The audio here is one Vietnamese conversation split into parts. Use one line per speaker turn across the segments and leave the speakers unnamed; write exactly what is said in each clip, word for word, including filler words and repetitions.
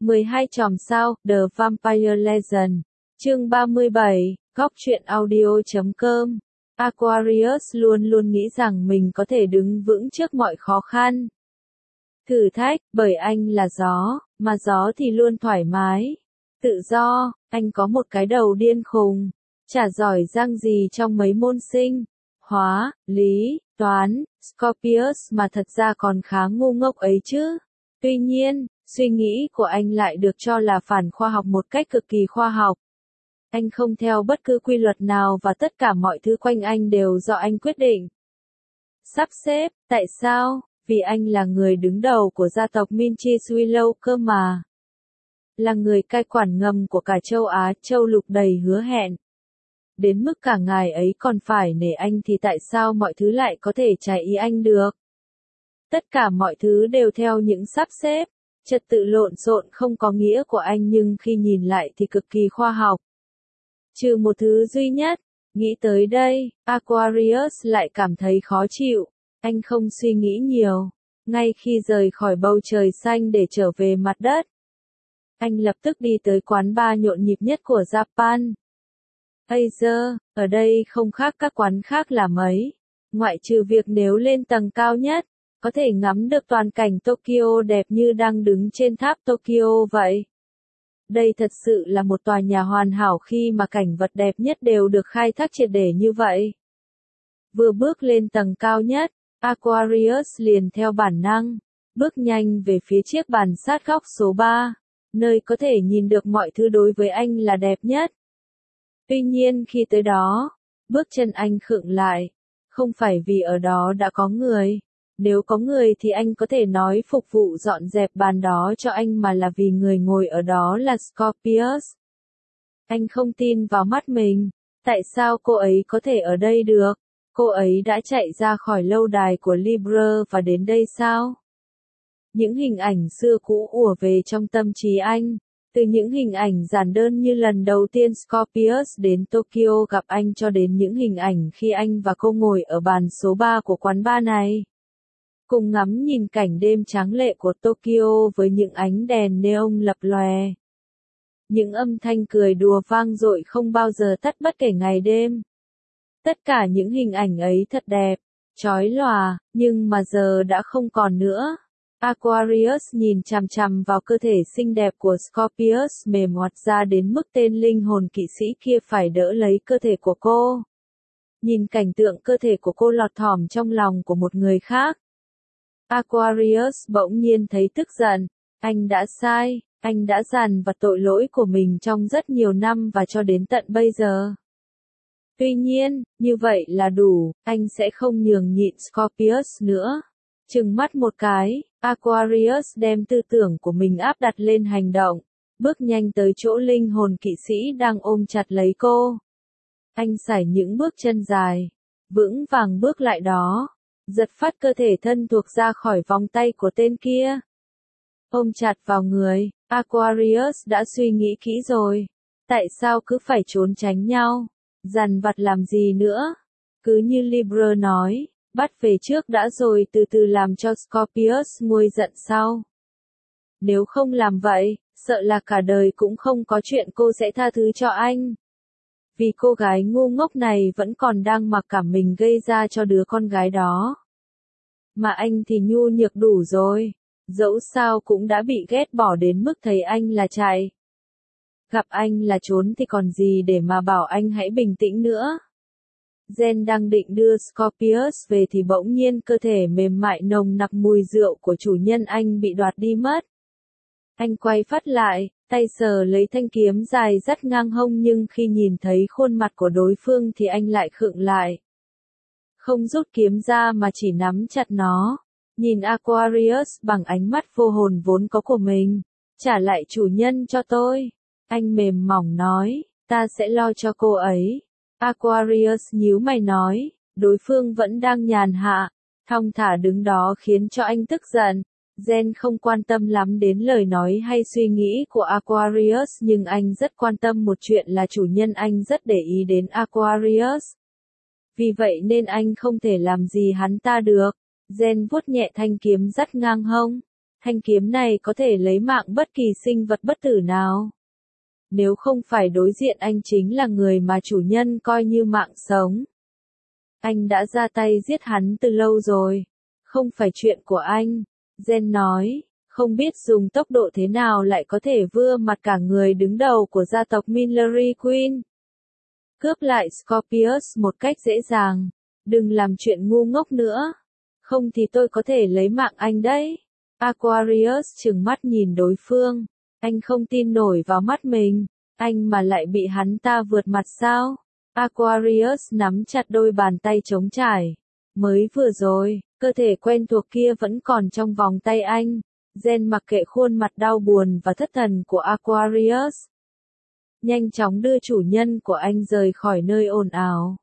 mười hai chòm sao, The Vampire Legend. Chương ba mươi bảy, góc truyện audio chấm com. Aquarius luôn luôn nghĩ rằng mình có thể đứng vững trước mọi khó khăn. Thử thách, bởi anh là gió, mà gió thì luôn thoải mái. Tự do, anh có một cái đầu điên khùng. Chả giỏi giang gì trong mấy môn sinh, hóa, lý, toán, Scorpius mà thật ra còn khá ngu ngốc ấy chứ. Tuy nhiên, suy nghĩ của anh lại được cho là phản khoa học một cách cực kỳ khoa học. Anh không theo bất cứ quy luật nào và tất cả mọi thứ quanh anh đều do anh quyết định. Sắp xếp, tại sao? Vì anh là người đứng đầu của gia tộc Minchi Swillow cơ mà. Là người cai quản ngầm của cả châu Á, châu lục đầy hứa hẹn. Đến mức cả ngài ấy còn phải nể anh thì tại sao mọi thứ lại có thể trái ý anh được? Tất cả mọi thứ đều theo những sắp xếp, trật tự lộn xộn không có nghĩa của anh nhưng khi nhìn lại thì cực kỳ khoa học. Trừ một thứ duy nhất, nghĩ tới đây, Aquarius lại cảm thấy khó chịu, anh không suy nghĩ nhiều, ngay khi rời khỏi bầu trời xanh để trở về mặt đất. Anh lập tức đi tới quán bar nhộn nhịp nhất của Japan. Azer, ở đây không khác các quán khác là mấy, ngoại trừ việc nếu lên tầng cao nhất, có thể ngắm được toàn cảnh Tokyo đẹp như đang đứng trên tháp Tokyo vậy. Đây thật sự là một tòa nhà hoàn hảo khi mà cảnh vật đẹp nhất đều được khai thác triệt để như vậy. Vừa bước lên tầng cao nhất, Aquarius liền theo bản năng, bước nhanh về phía chiếc bàn sát góc số ba, nơi có thể nhìn được mọi thứ đối với anh là đẹp nhất. Tuy nhiên khi tới đó, bước chân anh khựng lại, không phải vì ở đó đã có người. Nếu có người thì anh có thể nói phục vụ dọn dẹp bàn đó cho anh mà là vì người ngồi ở đó là Scorpius. Anh không tin vào mắt mình, tại sao cô ấy có thể ở đây được? Cô ấy đã chạy ra khỏi lâu đài của Libre và đến đây sao? Những hình ảnh xưa cũ ùa về trong tâm trí anh, từ những hình ảnh giản đơn như lần đầu tiên Scorpius đến Tokyo gặp anh cho đến những hình ảnh khi anh và cô ngồi ở bàn số ba của quán bar này. Cùng ngắm nhìn cảnh đêm tráng lệ của Tokyo với những ánh đèn neon lập lòe. Những âm thanh cười đùa vang dội không bao giờ tắt bất kể ngày đêm. Tất cả những hình ảnh ấy thật đẹp, chói lòa, nhưng mà giờ đã không còn nữa. Aquarius nhìn chằm chằm vào cơ thể xinh đẹp của Scorpius mềm hoạt ra đến mức tên linh hồn kỵ sĩ kia phải đỡ lấy cơ thể của cô. Nhìn cảnh tượng cơ thể của cô lọt thỏm trong lòng của một người khác. Aquarius bỗng nhiên thấy tức giận, anh đã sai, anh đã dằn vặt tội lỗi của mình trong rất nhiều năm và cho đến tận bây giờ. Tuy nhiên, như vậy là đủ, anh sẽ không nhường nhịn Scorpius nữa. Trừng mắt một cái, Aquarius đem tư tưởng của mình áp đặt lên hành động, bước nhanh tới chỗ linh hồn kỵ sĩ đang ôm chặt lấy cô. Anh sải những bước chân dài, vững vàng bước lại đó. Giật phát cơ thể thân thuộc ra khỏi vòng tay của tên kia. Ôm chặt vào người, Aquarius đã suy nghĩ kỹ rồi. Tại sao cứ phải trốn tránh nhau? Dằn vặt làm gì nữa? Cứ như Libre nói, bắt về trước đã rồi từ từ làm cho Scorpius nguôi giận sau. Nếu không làm vậy, sợ là cả đời cũng không có chuyện cô sẽ tha thứ cho anh. Vì cô gái ngu ngốc này vẫn còn đang mặc cảm mình gây ra cho đứa con gái đó. Mà anh thì nhu nhược đủ rồi, dẫu sao cũng đã bị ghét bỏ đến mức thấy anh là chạy. Gặp anh là trốn thì còn gì để mà bảo anh hãy bình tĩnh nữa. Jen đang định đưa Scorpius về thì bỗng nhiên cơ thể mềm mại nồng nặc mùi rượu của chủ nhân anh bị đoạt đi mất. Anh quay phát lại, tay sờ lấy thanh kiếm dài dắt ngang hông nhưng khi nhìn thấy khuôn mặt của đối phương thì anh lại khựng lại. Không rút kiếm ra mà chỉ nắm chặt nó. Nhìn Aquarius bằng ánh mắt vô hồn vốn có của mình. Trả lại chủ nhân cho tôi. Anh mềm mỏng nói, ta sẽ lo cho cô ấy. Aquarius nhíu mày nói, đối phương vẫn đang nhàn hạ, thong thả đứng đó khiến cho anh tức giận. Jen không quan tâm lắm đến lời nói hay suy nghĩ của Aquarius nhưng anh rất quan tâm một chuyện là chủ nhân anh rất để ý đến Aquarius. Vì vậy nên anh không thể làm gì hắn ta được. Jen vuốt nhẹ thanh kiếm dắt ngang hông. Thanh kiếm này có thể lấy mạng bất kỳ sinh vật bất tử nào. Nếu không phải đối diện anh chính là người mà chủ nhân coi như mạng sống. Anh đã ra tay giết hắn từ lâu rồi. Không phải chuyện của anh. Jen nói, không biết dùng tốc độ thế nào lại có thể vưa mặt cả người đứng đầu của gia tộc Millery Queen. Cướp lại Scorpius một cách dễ dàng. Đừng làm chuyện ngu ngốc nữa. Không thì tôi có thể lấy mạng anh đấy. Aquarius trừng mắt nhìn đối phương. Anh không tin nổi vào mắt mình. Anh mà lại bị hắn ta vượt mặt sao? Aquarius nắm chặt đôi bàn tay trống trải. Mới vừa rồi, cơ thể quen thuộc kia vẫn còn trong vòng tay anh. Jen mặc kệ khuôn mặt đau buồn và thất thần của Aquarius. Nhanh chóng đưa chủ nhân của anh rời khỏi nơi ồn ào.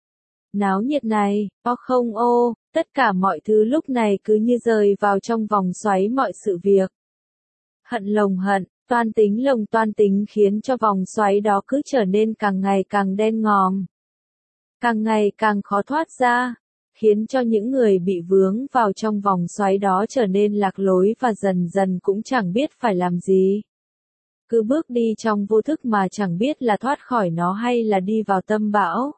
Náo nhiệt này, o không ô, tất cả mọi thứ lúc này cứ như rời vào trong vòng xoáy mọi sự việc. Hận lồng hận, toan tính lồng toan tính khiến cho vòng xoáy đó cứ trở nên càng ngày càng đen ngòm. Càng ngày càng khó thoát ra, khiến cho những người bị vướng vào trong vòng xoáy đó trở nên lạc lối và dần dần cũng chẳng biết phải làm gì. Cứ bước đi trong vô thức mà chẳng biết là thoát khỏi nó hay là đi vào tâm bão.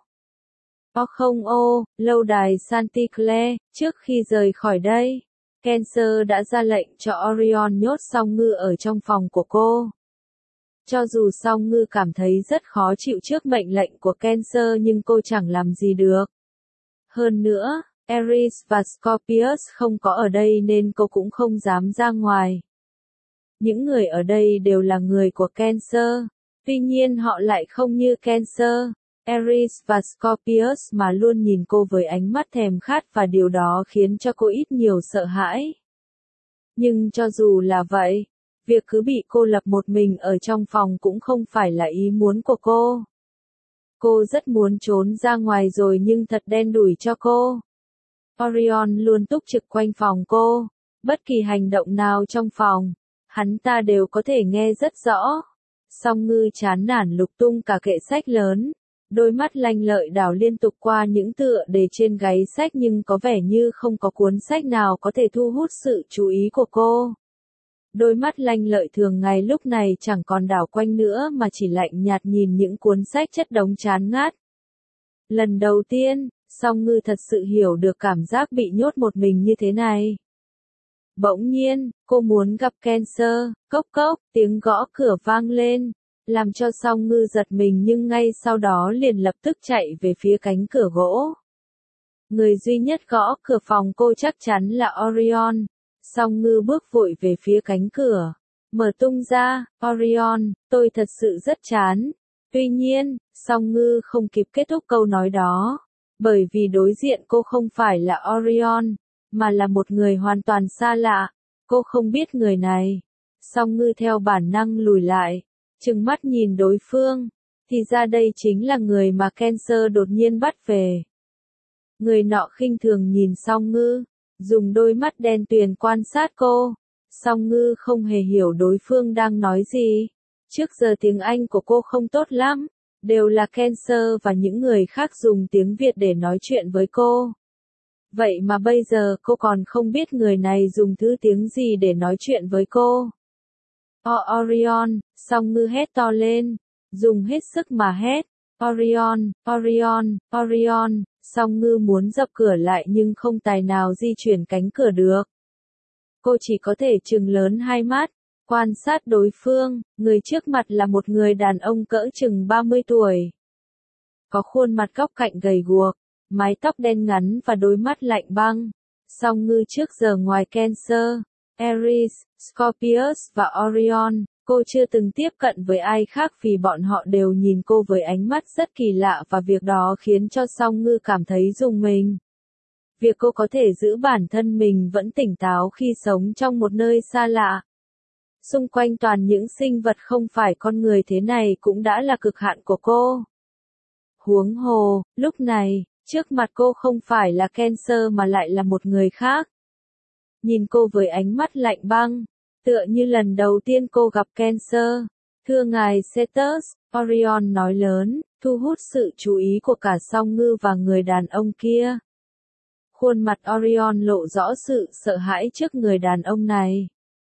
O không ô, lâu đài Chanticleer, trước khi rời khỏi đây, Cancer đã ra lệnh cho Orion nhốt Song Ngư ở trong phòng của cô. Cho dù Song Ngư cảm thấy rất khó chịu trước mệnh lệnh của Cancer nhưng cô chẳng làm gì được. Hơn nữa, Ares và Scorpius không có ở đây nên cô cũng không dám ra ngoài. Những người ở đây đều là người của Cancer, tuy nhiên họ lại không như Cancer, Ares và Scorpius mà luôn nhìn cô với ánh mắt thèm khát và điều đó khiến cho cô ít nhiều sợ hãi. Nhưng cho dù là vậy, việc cứ bị cô lập một mình ở trong phòng cũng không phải là ý muốn của cô. Cô rất muốn trốn ra ngoài rồi nhưng thật đen đủi cho cô. Orion luôn túc trực quanh phòng cô, bất kỳ hành động nào trong phòng, hắn ta đều có thể nghe rất rõ. Song Ngư chán nản lục tung cả kệ sách lớn, đôi mắt lanh lợi đảo liên tục qua những tựa đề trên gáy sách nhưng có vẻ như không có cuốn sách nào có thể thu hút sự chú ý của cô. Đôi mắt lanh lợi thường ngày lúc này chẳng còn đảo quanh nữa mà chỉ lạnh nhạt nhìn những cuốn sách chất đống chán ngát. Lần đầu tiên, Song Ngư thật sự hiểu được cảm giác bị nhốt một mình như thế này. Bỗng nhiên, cô muốn gặp Cancer, cốc cốc, tiếng gõ cửa vang lên, làm cho Song Ngư giật mình nhưng ngay sau đó liền lập tức chạy về phía cánh cửa gỗ. Người duy nhất gõ cửa phòng cô chắc chắn là Orion. Song Ngư bước vội về phía cánh cửa. Mở tung ra, Orion, tôi thật sự rất chán. Tuy nhiên, Song Ngư không kịp kết thúc câu nói đó. Bởi vì đối diện cô không phải là Orion, mà là một người hoàn toàn xa lạ. Cô không biết người này. Song Ngư theo bản năng lùi lại, trừng mắt nhìn đối phương. Thì ra đây chính là người mà Cancer đột nhiên bắt về. Người nọ khinh thường nhìn Song Ngư, dùng đôi mắt đen tuyền quan sát cô. Song Ngư không hề hiểu đối phương đang nói gì. Trước giờ tiếng Anh của cô không tốt lắm, đều là Cancer và những người khác dùng tiếng Việt để nói chuyện với cô. Vậy mà bây giờ cô còn không biết người này dùng thứ tiếng gì để nói chuyện với cô. O Orion, Song Ngư hét to lên, dùng hết sức mà hét. Orion, Orion, Orion, Song Ngư muốn dập cửa lại nhưng không tài nào di chuyển cánh cửa được. Cô chỉ có thể trừng lớn hai mắt, quan sát đối phương, người trước mặt là một người đàn ông cỡ chừng ba mươi tuổi. Có khuôn mặt góc cạnh gầy guộc, mái tóc đen ngắn và đôi mắt lạnh băng. Song Ngư trước giờ ngoài Cancer, Ares, Scorpius và Orion, cô chưa từng tiếp cận với ai khác vì bọn họ đều nhìn cô với ánh mắt rất kỳ lạ và việc đó khiến cho Song Ngư cảm thấy rùng mình. Việc cô có thể giữ bản thân mình vẫn tỉnh táo khi sống trong một nơi xa lạ. Xung quanh toàn những sinh vật không phải con người thế này cũng đã là cực hạn của cô. Huống hồ, lúc này, trước mặt cô không phải là Cancer mà lại là một người khác. Nhìn cô với ánh mắt lạnh băng, tựa như lần đầu tiên cô gặp Cancer. Thưa ngài Cetus, Orion nói lớn, thu hút sự chú ý của cả Song Ngư và người đàn ông kia. Khuôn mặt Orion lộ rõ sự sợ hãi trước người đàn ông này.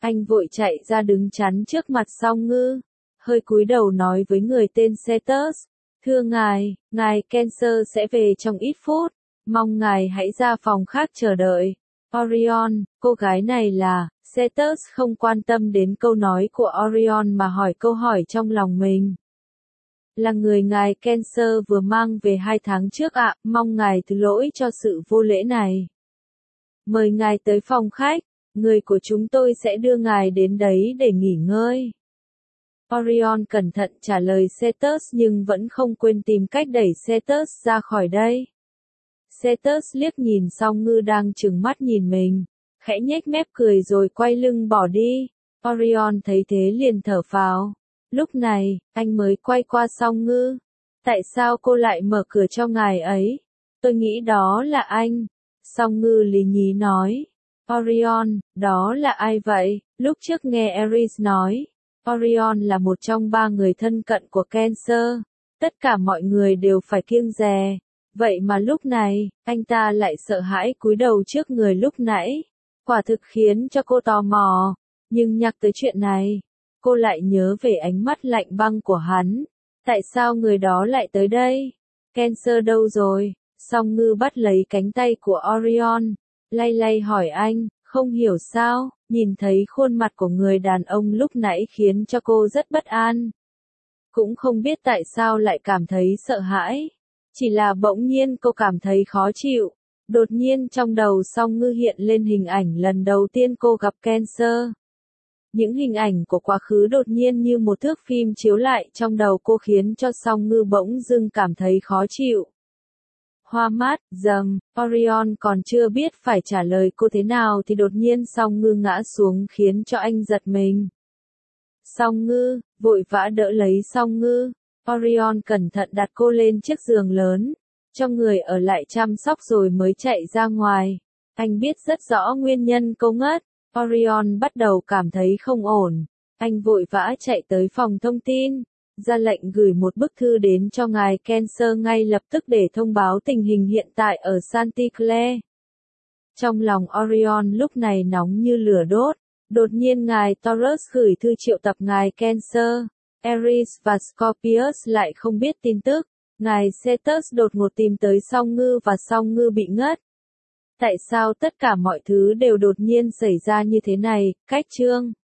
Anh vội chạy ra đứng chắn trước mặt Song Ngư, hơi cúi đầu nói với người tên Cetus, thưa ngài, ngài Cancer sẽ về trong ít phút, mong ngài hãy ra phòng khác chờ đợi. Orion, cô gái này là, Cetus không quan tâm đến câu nói của Orion mà hỏi câu hỏi trong lòng mình. Là người ngài Cancer vừa mang về hai tháng trước ạ, mong ngài thứ lỗi cho sự vô lễ này. Mời ngài tới phòng khách, người của chúng tôi sẽ đưa ngài đến đấy để nghỉ ngơi. Orion cẩn thận trả lời Cetus nhưng vẫn không quên tìm cách đẩy Cetus ra khỏi đây. Cetus liếc nhìn Song Ngư đang trừng mắt nhìn mình, khẽ nhếch mép cười rồi quay lưng bỏ đi. Orion thấy thế liền thở phào. Lúc này, anh mới quay qua Song Ngư. Tại sao cô lại mở cửa cho ngài ấy? Tôi nghĩ đó là anh. Song Ngư lì nhí nói. Orion, đó là ai vậy? Lúc trước nghe Ares nói, Orion là một trong ba người thân cận của Cancer. Tất cả mọi người đều phải kiêng dè. Vậy mà lúc này, anh ta lại sợ hãi cúi đầu trước người lúc nãy. Quả thực khiến cho cô tò mò. Nhưng nhắc tới chuyện này, cô lại nhớ về ánh mắt lạnh băng của hắn. Tại sao người đó lại tới đây? Cancer đâu rồi? Song Ngư bắt lấy cánh tay của Orion, lay lay hỏi anh, không hiểu sao, nhìn thấy khuôn mặt của người đàn ông lúc nãy khiến cho cô rất bất an. Cũng không biết tại sao lại cảm thấy sợ hãi. Chỉ là bỗng nhiên cô cảm thấy khó chịu. Đột nhiên trong đầu Song Ngư hiện lên hình ảnh lần đầu tiên cô gặp Cancer. Những hình ảnh của quá khứ đột nhiên như một thước phim chiếu lại trong đầu cô khiến cho Song Ngư bỗng dưng cảm thấy khó chịu. Hoa mát, dầm, Orion còn chưa biết phải trả lời cô thế nào thì đột nhiên Song Ngư ngã xuống khiến cho anh giật mình. Song Ngư, vội vã đỡ lấy Song Ngư. Orion cẩn thận đặt cô lên chiếc giường lớn, cho người ở lại chăm sóc rồi mới chạy ra ngoài. Anh biết rất rõ nguyên nhân cô ngất. Orion bắt đầu cảm thấy không ổn. Anh vội vã chạy tới phòng thông tin, ra lệnh gửi một bức thư đến cho ngài Cancer ngay lập tức để thông báo tình hình hiện tại ở Chanticleer. Trong lòng Orion lúc này nóng như lửa đốt. Đột nhiên ngài Taurus gửi thư triệu tập ngài Cancer. Aries và Scorpius lại không biết tin tức. Ngài Cetus đột ngột tìm tới Song Ngư và Song Ngư bị ngất. Tại sao tất cả mọi thứ đều đột nhiên xảy ra như thế này? Cách chương